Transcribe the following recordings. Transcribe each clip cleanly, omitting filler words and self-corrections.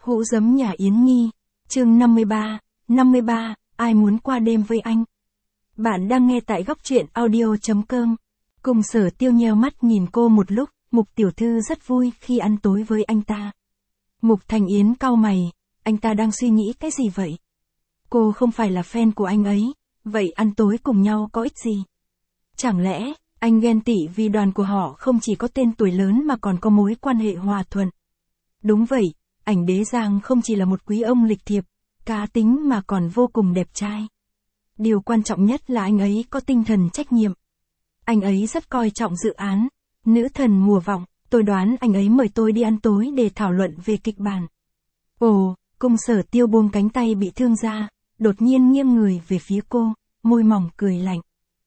Hũ giấm nhà Yến Nhi, chương 53, ai muốn qua đêm với anh? Bạn đang nghe tại góc truyện audio.com. Cùng Sở Tiêu nheo mắt nhìn cô một lúc, Mục tiểu thư rất vui khi ăn tối với anh ta. Mục Thành Yến cau mày, anh ta đang suy nghĩ cái gì vậy? Cô không phải là fan của anh ấy, vậy ăn tối cùng nhau có ích gì? Chẳng lẽ, anh ghen tị vì đoàn của họ không chỉ có tên tuổi lớn mà còn có mối quan hệ hòa thuận? Đúng vậy, ảnh Đế Giang không chỉ là một quý ông lịch thiệp, cá tính mà còn vô cùng đẹp trai. Điều quan trọng nhất là anh ấy có tinh thần trách nhiệm. Anh ấy rất coi trọng dự án, Nữ Thần Mùa Vọng, tôi đoán anh ấy mời tôi đi ăn tối để thảo luận về kịch bản. Ồ, Cung Sở Tiêu buông cánh tay bị thương ra, đột nhiên nghiêng người về phía cô, môi mỏng cười lạnh.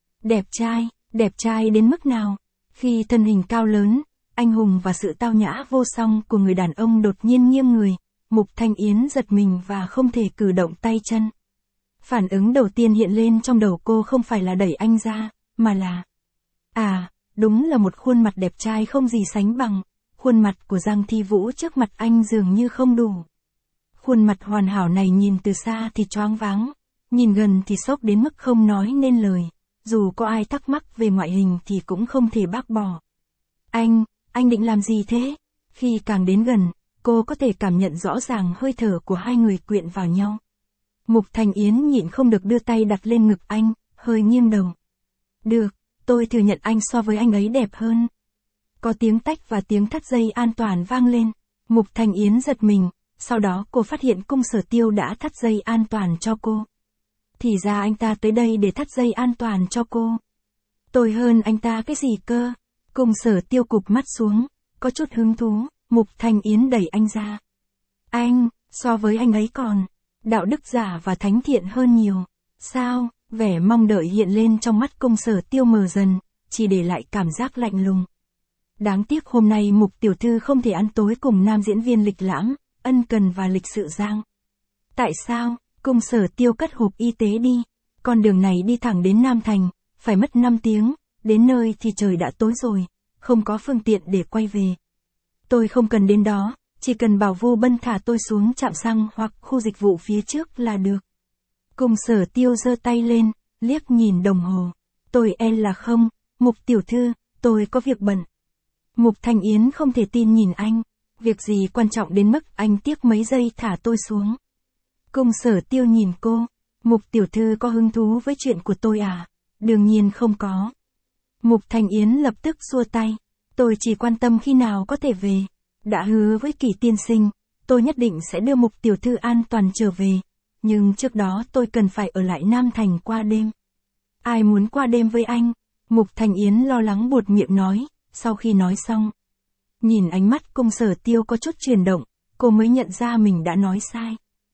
Đẹp trai đến mức nào? Khi thân hình cao lớn, anh hùng và sự tao nhã vô song của người đàn ông đột nhiên nghiêng người, Mục Thanh Yến giật mình và không thể cử động tay chân. Phản ứng đầu tiên hiện lên trong đầu cô không phải là đẩy anh ra, mà là... đúng là một khuôn mặt đẹp trai không gì sánh bằng, khuôn mặt của Giang Thi Vũ trước mặt anh dường như không đủ. Khuôn mặt hoàn hảo này nhìn từ xa thì choáng váng, nhìn gần thì sốc đến mức không nói nên lời, dù có ai thắc mắc về ngoại hình thì cũng không thể bác bỏ. Anh định làm gì thế? Khi càng đến gần, cô có thể cảm nhận rõ ràng hơi thở của hai người quyện vào nhau. Mục Thành Yến nhịn không được đưa tay đặt lên ngực anh, hơi nghiêng đầu. Được, tôi thừa nhận anh so với anh ấy đẹp hơn. Có tiếng tách và tiếng thắt dây an toàn vang lên. Mục Thành Yến giật mình, sau đó cô phát hiện Cung Sở Tiêu đã thắt dây an toàn cho cô. Thì ra anh ta tới đây để thắt dây an toàn cho cô. Tôi hơn anh ta cái gì cơ? Cung Sở Tiêu cụp mắt xuống, có chút hứng thú. Mục Thành Yến đẩy anh ra. Anh, so với anh ấy còn đạo đức giả và thánh thiện hơn nhiều. Sao? Vẻ mong đợi hiện lên trong mắt Cung Sở Tiêu mờ dần, chỉ để lại cảm giác lạnh lùng. Đáng tiếc hôm nay Mục tiểu thư không thể ăn tối cùng nam diễn viên lịch lãm, ân cần và lịch sự Giang. Tại sao? Cung Sở Tiêu cất hộp y tế đi. Con đường này đi thẳng đến Nam Thành, phải mất 5 tiếng, đến nơi thì trời đã tối rồi, không có phương tiện để quay về. Tôi không cần đến đó, chỉ cần bảo Vô Bân thả tôi xuống trạm xăng hoặc khu dịch vụ phía trước là được. Cung Sở Tiêu giơ tay lên, liếc nhìn đồng hồ. Tôi là không, Mục tiểu thư, tôi có việc bận. Mục Thành Yến không thể tin nhìn anh, việc gì quan trọng đến mức anh tiếc mấy giây thả tôi xuống. Cung Sở Tiêu nhìn cô, Mục tiểu thư có hứng thú với chuyện của tôi à? Đương nhiên không có. Mục Thành Yến lập tức xua tay, tôi chỉ quan tâm khi nào có thể về. Đã hứa với Kỳ tiên sinh, tôi nhất định sẽ đưa Mục tiểu thư an toàn trở về, nhưng trước đó tôi cần phải ở lại Nam Thành qua đêm. Ai muốn qua đêm với anh? Mục Thành Yến lo lắng buột miệng nói, sau khi nói xong. Nhìn ánh mắt Cung Sở Tiêu có chút chuyển động, cô mới nhận ra mình đã nói sai.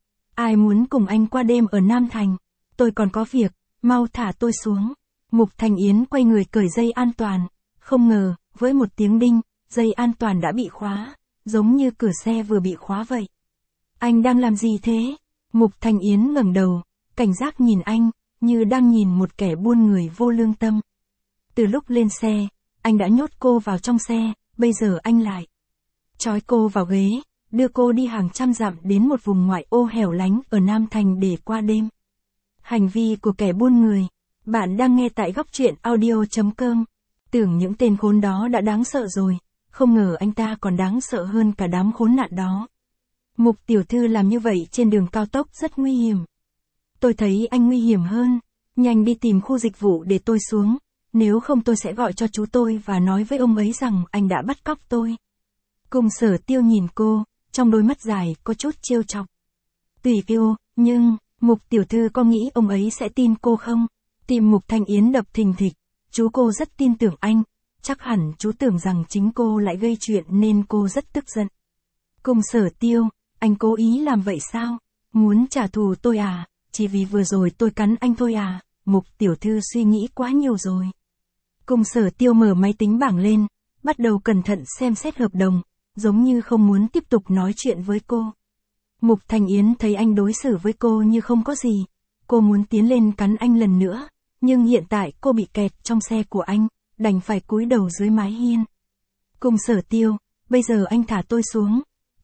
Ai muốn cùng anh qua đêm ở Nam Thành? Tôi còn có việc, mau thả tôi xuống. Mục Thành Yến quay người cởi dây an toàn, không ngờ, với một tiếng đinh, dây an toàn đã bị khóa, giống như cửa xe vừa bị khóa vậy. Anh đang làm gì thế? Mục Thành Yến ngẩng đầu, cảnh giác nhìn anh, như đang nhìn một kẻ buôn người vô lương tâm. Từ lúc lên xe, anh đã nhốt cô vào trong xe, bây giờ anh lại trói cô vào ghế, đưa cô đi hàng trăm dặm đến một vùng ngoại ô hẻo lánh ở Nam Thành để qua đêm. Hành vi của kẻ buôn người. Bạn đang nghe tại góc truyện audio.com. Tưởng những tên khốn đó đã đáng sợ rồi, không ngờ anh ta còn đáng sợ hơn cả đám khốn nạn đó. Mục tiểu thư làm như vậy trên đường cao tốc rất nguy hiểm. Tôi thấy anh nguy hiểm hơn, nhanh đi tìm khu dịch vụ để tôi xuống, nếu không tôi sẽ gọi cho chú tôi và nói với ông ấy rằng anh đã bắt cóc tôi. Cung Sở Tiêu nhìn cô, trong đôi mắt dài có chút trêu chọc. Tùy yêu, nhưng, Mục tiểu thư có nghĩ ông ấy sẽ tin cô không? Tim Mục Thanh Yến đập thình thịch, chú cô rất tin tưởng anh, chắc hẳn chú tưởng rằng chính cô lại gây chuyện nên cô rất tức giận. Cung Sở Tiêu, anh cố ý làm vậy sao? Muốn trả thù tôi à? Chỉ vì vừa rồi tôi cắn anh thôi à? Mục tiểu thư suy nghĩ quá nhiều rồi. Cung Sở Tiêu mở máy tính bảng lên, bắt đầu cẩn thận xem xét hợp đồng, giống như không muốn tiếp tục nói chuyện với cô. Mục Thanh Yến thấy anh đối xử với cô như không có gì, cô muốn tiến lên cắn anh lần nữa, nhưng hiện tại cô bị kẹt trong xe của anh, đành phải cúi đầu dưới mái hiên. Cung Sở Tiêu, bây giờ anh thả tôi xuống,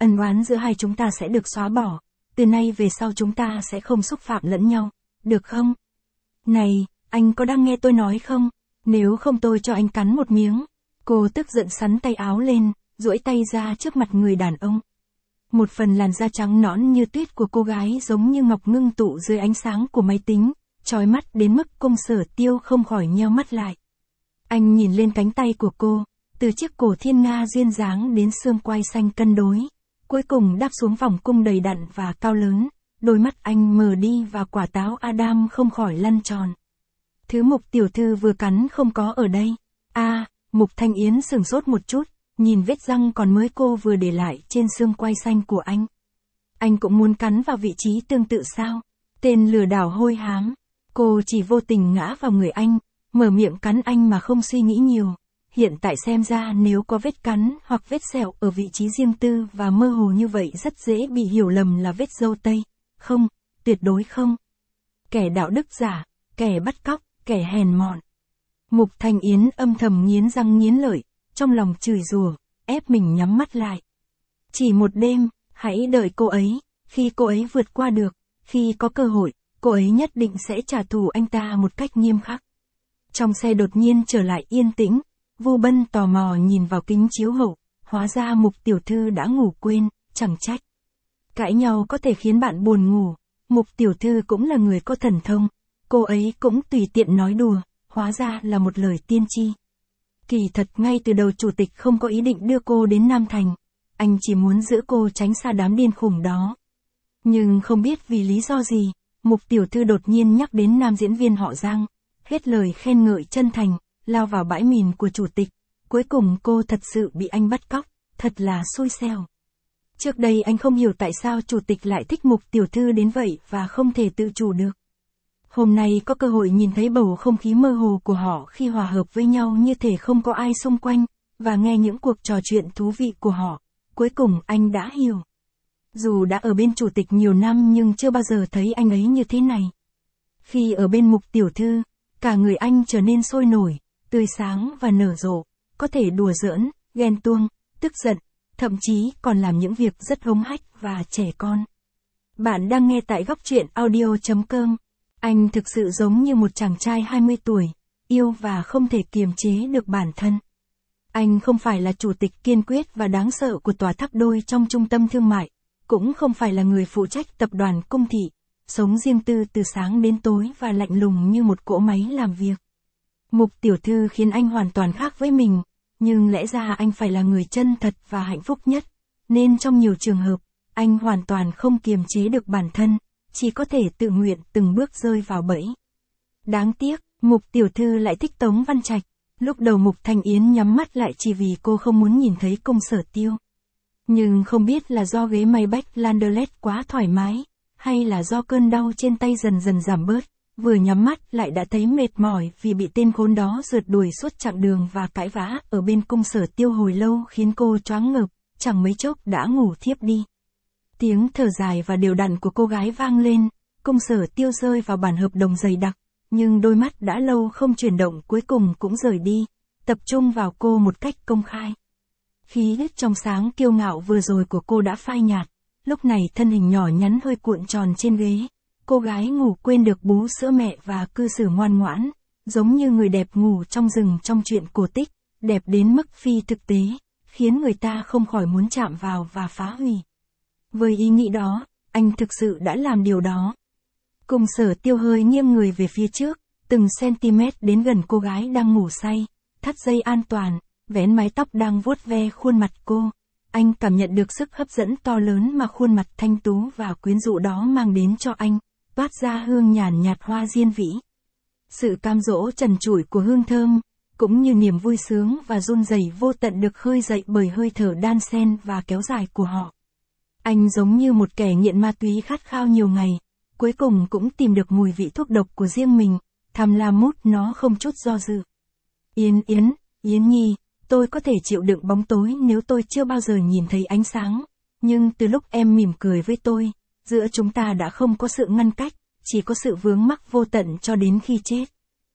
ân oán giữa hai chúng ta sẽ được xóa bỏ, từ nay về sau chúng ta sẽ không xúc phạm lẫn nhau, được không? Này, anh có đang nghe tôi nói không? Nếu không tôi cho anh cắn một miếng. Cô tức giận xắn tay áo lên, duỗi tay ra trước mặt người đàn ông. Một phần làn da trắng nõn như tuyết của cô gái giống như ngọc ngưng tụ dưới ánh sáng của máy tính, chói mắt đến mức Cung Sở Tiêu không khỏi nheo mắt lại. Anh nhìn lên cánh tay của cô, từ chiếc cổ thiên nga duyên dáng đến xương quai xanh cân đối, cuối cùng đáp xuống vòng cung đầy đặn và cao lớn, đôi mắt anh mờ đi và quả táo Adam không khỏi lăn tròn. Thứ Mục tiểu thư vừa cắn không có ở đây. Mục Thanh Yến sửng sốt một chút, nhìn vết răng còn mới cô vừa để lại trên xương quai xanh của anh. Anh cũng muốn cắn vào vị trí tương tự sao? Tên lừa đảo hôi hám. Cô chỉ vô tình ngã vào người anh, mở miệng cắn anh mà không suy nghĩ nhiều. Hiện tại xem ra nếu có vết cắn hoặc vết sẹo ở vị trí riêng tư và mơ hồ như vậy rất dễ bị hiểu lầm là vết râu tây. Không, tuyệt đối không. Kẻ đạo đức giả, kẻ bắt cóc, kẻ hèn mọn. Mục Thanh Yến âm thầm nghiến răng nghiến lợi, trong lòng chửi rủa, ép mình nhắm mắt lại. Chỉ một đêm, hãy đợi cô ấy, khi cô ấy vượt qua được, khi có cơ hội, cô ấy nhất định sẽ trả thù anh ta một cách nghiêm khắc. Trong xe đột nhiên trở lại yên tĩnh, Vu Bân tò mò nhìn vào kính chiếu hậu, hóa ra Mục tiểu thư đã ngủ quên, chẳng trách. Cãi nhau có thể khiến bạn buồn ngủ, Mục tiểu thư cũng là người có thần thông, cô ấy cũng tùy tiện nói đùa, hóa ra là một lời tiên tri. Kỳ thật ngay từ đầu chủ tịch không có ý định đưa cô đến Nam Thành, anh chỉ muốn giữ cô tránh xa đám điên khùng đó. Nhưng không biết vì lý do gì, Mục tiểu thư đột nhiên nhắc đến nam diễn viên họ Giang, hết lời khen ngợi chân thành, lao vào bãi mìn của chủ tịch, cuối cùng cô thật sự bị anh bắt cóc, thật là xui xẻo. Trước đây anh không hiểu tại sao chủ tịch lại thích Mục tiểu thư đến vậy và không thể tự chủ được. Hôm nay có cơ hội nhìn thấy bầu không khí mơ hồ của họ khi hòa hợp với nhau như thể không có ai xung quanh, và nghe những cuộc trò chuyện thú vị của họ, cuối cùng anh đã hiểu. Dù đã ở bên chủ tịch nhiều năm nhưng chưa bao giờ thấy anh ấy như thế này. Khi ở bên Mục tiểu thư, cả người anh trở nên sôi nổi, tươi sáng và nở rộ, có thể đùa giỡn, ghen tuông, tức giận, thậm chí còn làm những việc rất hống hách và trẻ con. Bạn đang nghe tại Góc Truyện Audio.com. Anh thực sự giống như một chàng trai 20 tuổi, yêu và không thể kiềm chế được bản thân. Anh không phải là chủ tịch kiên quyết và đáng sợ của tòa tháp đôi trong trung tâm thương mại, cũng không phải là người phụ trách tập đoàn Cung Thị, sống riêng tư từ sáng đến tối và lạnh lùng như một cỗ máy làm việc. Mục tiểu thư khiến anh hoàn toàn khác với mình, nhưng lẽ ra anh phải là người chân thật và hạnh phúc nhất, nên trong nhiều trường hợp, anh hoàn toàn không kiềm chế được bản thân, chỉ có thể tự nguyện từng bước rơi vào bẫy. Đáng tiếc, Mục tiểu thư lại thích Tống Văn Trạch, lúc đầu Mục Thanh Yến nhắm mắt lại chỉ vì cô không muốn nhìn thấy Cung Sở Tiêu. Nhưng không biết là do ghế Maybach Landaulet quá thoải mái, hay là do cơn đau trên tay dần dần giảm bớt, vừa nhắm mắt lại đã thấy mệt mỏi vì bị tên khốn đó rượt đuổi suốt chặng đường và cãi vã ở bên Cung Sở Tiêu hồi lâu khiến cô choáng ngợp, chẳng mấy chốc đã ngủ thiếp đi. Tiếng thở dài và đều đặn của cô gái vang lên, Cung Sở Tiêu rơi vào bản hợp đồng dày đặc, nhưng đôi mắt đã lâu không chuyển động cuối cùng cũng rời đi, tập trung vào cô một cách công khai. Khí huyết trong sáng kiêu ngạo vừa rồi của cô đã phai nhạt, lúc này thân hình nhỏ nhắn hơi cuộn tròn trên ghế. Cô gái ngủ quên được bú sữa mẹ và cư xử ngoan ngoãn, giống như người đẹp ngủ trong rừng trong truyện cổ tích, đẹp đến mức phi thực tế, khiến người ta không khỏi muốn chạm vào và phá hủy. Với ý nghĩ đó, anh thực sự đã làm điều đó. Cung Sở Tiêu hơi nghiêng người về phía trước, từng cm đến gần cô gái đang ngủ say, thắt dây an toàn, vén mái tóc đang vuốt ve khuôn mặt cô. Anh cảm nhận được sức hấp dẫn to lớn mà khuôn mặt thanh tú và quyến rũ đó mang đến cho anh, toát ra hương nhàn nhạt hoa diên vĩ. Sự cam dỗ trần trụi của hương thơm, cũng như niềm vui sướng và run rẩy vô tận được khơi dậy bởi hơi thở đan xen và kéo dài của họ. Anh giống như một kẻ nghiện ma túy khát khao nhiều ngày, cuối cùng cũng tìm được mùi vị thuốc độc của riêng mình, tham lam mút nó không chút do dự. Yến Nhi, tôi có thể chịu đựng bóng tối nếu tôi chưa bao giờ nhìn thấy ánh sáng, nhưng từ lúc em mỉm cười với tôi, giữa chúng ta đã không có sự ngăn cách, chỉ có sự vướng mắc vô tận cho đến khi chết.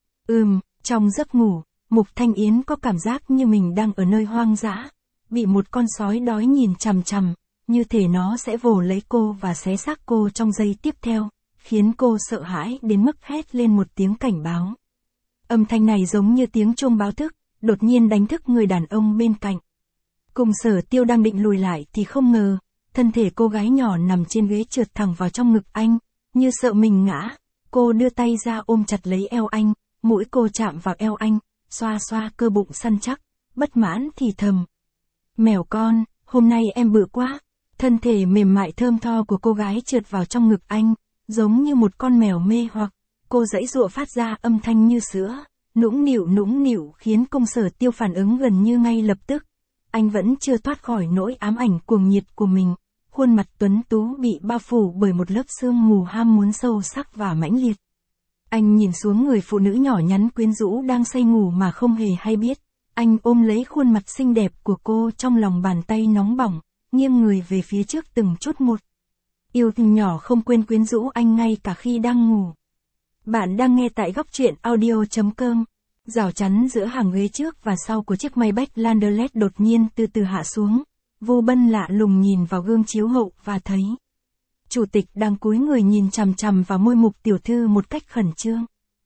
Trong giấc ngủ, Mục Thanh Yến có cảm giác như mình đang ở nơi hoang dã, bị một con sói đói nhìn chằm chằm, như thể nó sẽ vồ lấy cô và xé xác cô trong giây tiếp theo, khiến cô sợ hãi đến mức hét lên một tiếng cảnh báo. Âm thanh này giống như tiếng chuông báo thức, đột nhiên đánh thức người đàn ông bên cạnh. Cùng Sở Tiêu đang định lùi lại thì không ngờ, thân thể cô gái nhỏ nằm trên ghế trượt thẳng vào trong ngực anh, như sợ mình ngã. Cô đưa tay ra ôm chặt lấy eo anh, mũi cô chạm vào eo anh, xoa xoa cơ bụng săn chắc, bất mãn thì thầm. Mèo con, hôm nay em bự quá. Thân thể mềm mại thơm tho của cô gái trượt vào trong ngực anh, giống như một con mèo mê hoặc. Cô giãy giụa phát ra âm thanh như sữa, nũng nịu khiến Cung Sở Tiêu phản ứng gần như ngay lập tức. Anh vẫn chưa thoát khỏi nỗi ám ảnh cuồng nhiệt của mình. Khuôn mặt tuấn tú bị bao phủ bởi một lớp sương mù ham muốn sâu sắc và mãnh liệt. Anh nhìn xuống người phụ nữ nhỏ nhắn quyến rũ đang say ngủ mà không hề hay biết. Anh ôm lấy khuôn mặt xinh đẹp của cô trong lòng bàn tay nóng bỏng, nghiêng người về phía trước từng chút một. Yêu tình nhỏ không quên quyến rũ anh ngay cả khi đang ngủ. Bạn đang nghe tại góc truyện audio.com. Rào chắn giữa hàng ghế trước và sau của chiếc Maybach Landaulet đột nhiên từ từ hạ xuống. Vô Bân lạ lùng nhìn vào gương chiếu hậu và thấy chủ tịch đang cúi người nhìn chằm chằm vào môi Mục tiểu thư một cách khẩn trương.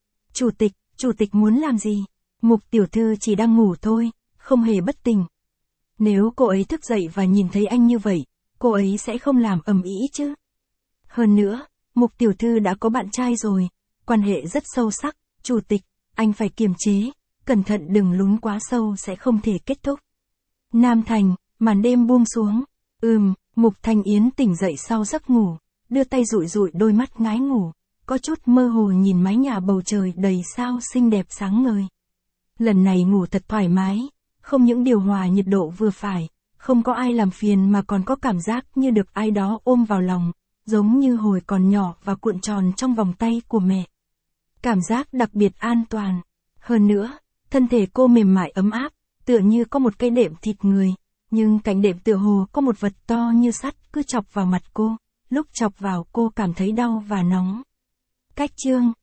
Chủ tịch muốn làm gì? Mục tiểu thư chỉ đang ngủ thôi, không hề bất tỉnh. Nếu cô ấy thức dậy và nhìn thấy anh như vậy, cô ấy sẽ không làm ầm ĩ chứ. Hơn nữa, Mục tiểu thư đã có bạn trai rồi, quan hệ rất sâu sắc, chủ tịch, anh phải kiềm chế, cẩn thận đừng lún quá sâu sẽ không thể kết thúc. Nam Thành, màn đêm buông xuống. Mục Thanh Yến tỉnh dậy sau giấc ngủ, đưa tay dụi dụi đôi mắt ngái ngủ, có chút mơ hồ nhìn mái nhà bầu trời đầy sao xinh đẹp sáng ngời. Lần này ngủ thật thoải mái, không những điều hòa nhiệt độ vừa phải, không có ai làm phiền mà còn có cảm giác như được ai đó ôm vào lòng, giống như hồi còn nhỏ và cuộn tròn trong vòng tay của mẹ. Cảm giác đặc biệt an toàn. Hơn nữa, thân thể cô mềm mại ấm áp, tựa như có một cây đệm thịt người, nhưng cạnh đệm tựa hồ có một vật to như sắt cứ chọc vào mặt cô, lúc chọc vào cô cảm thấy đau và nóng. Cách chương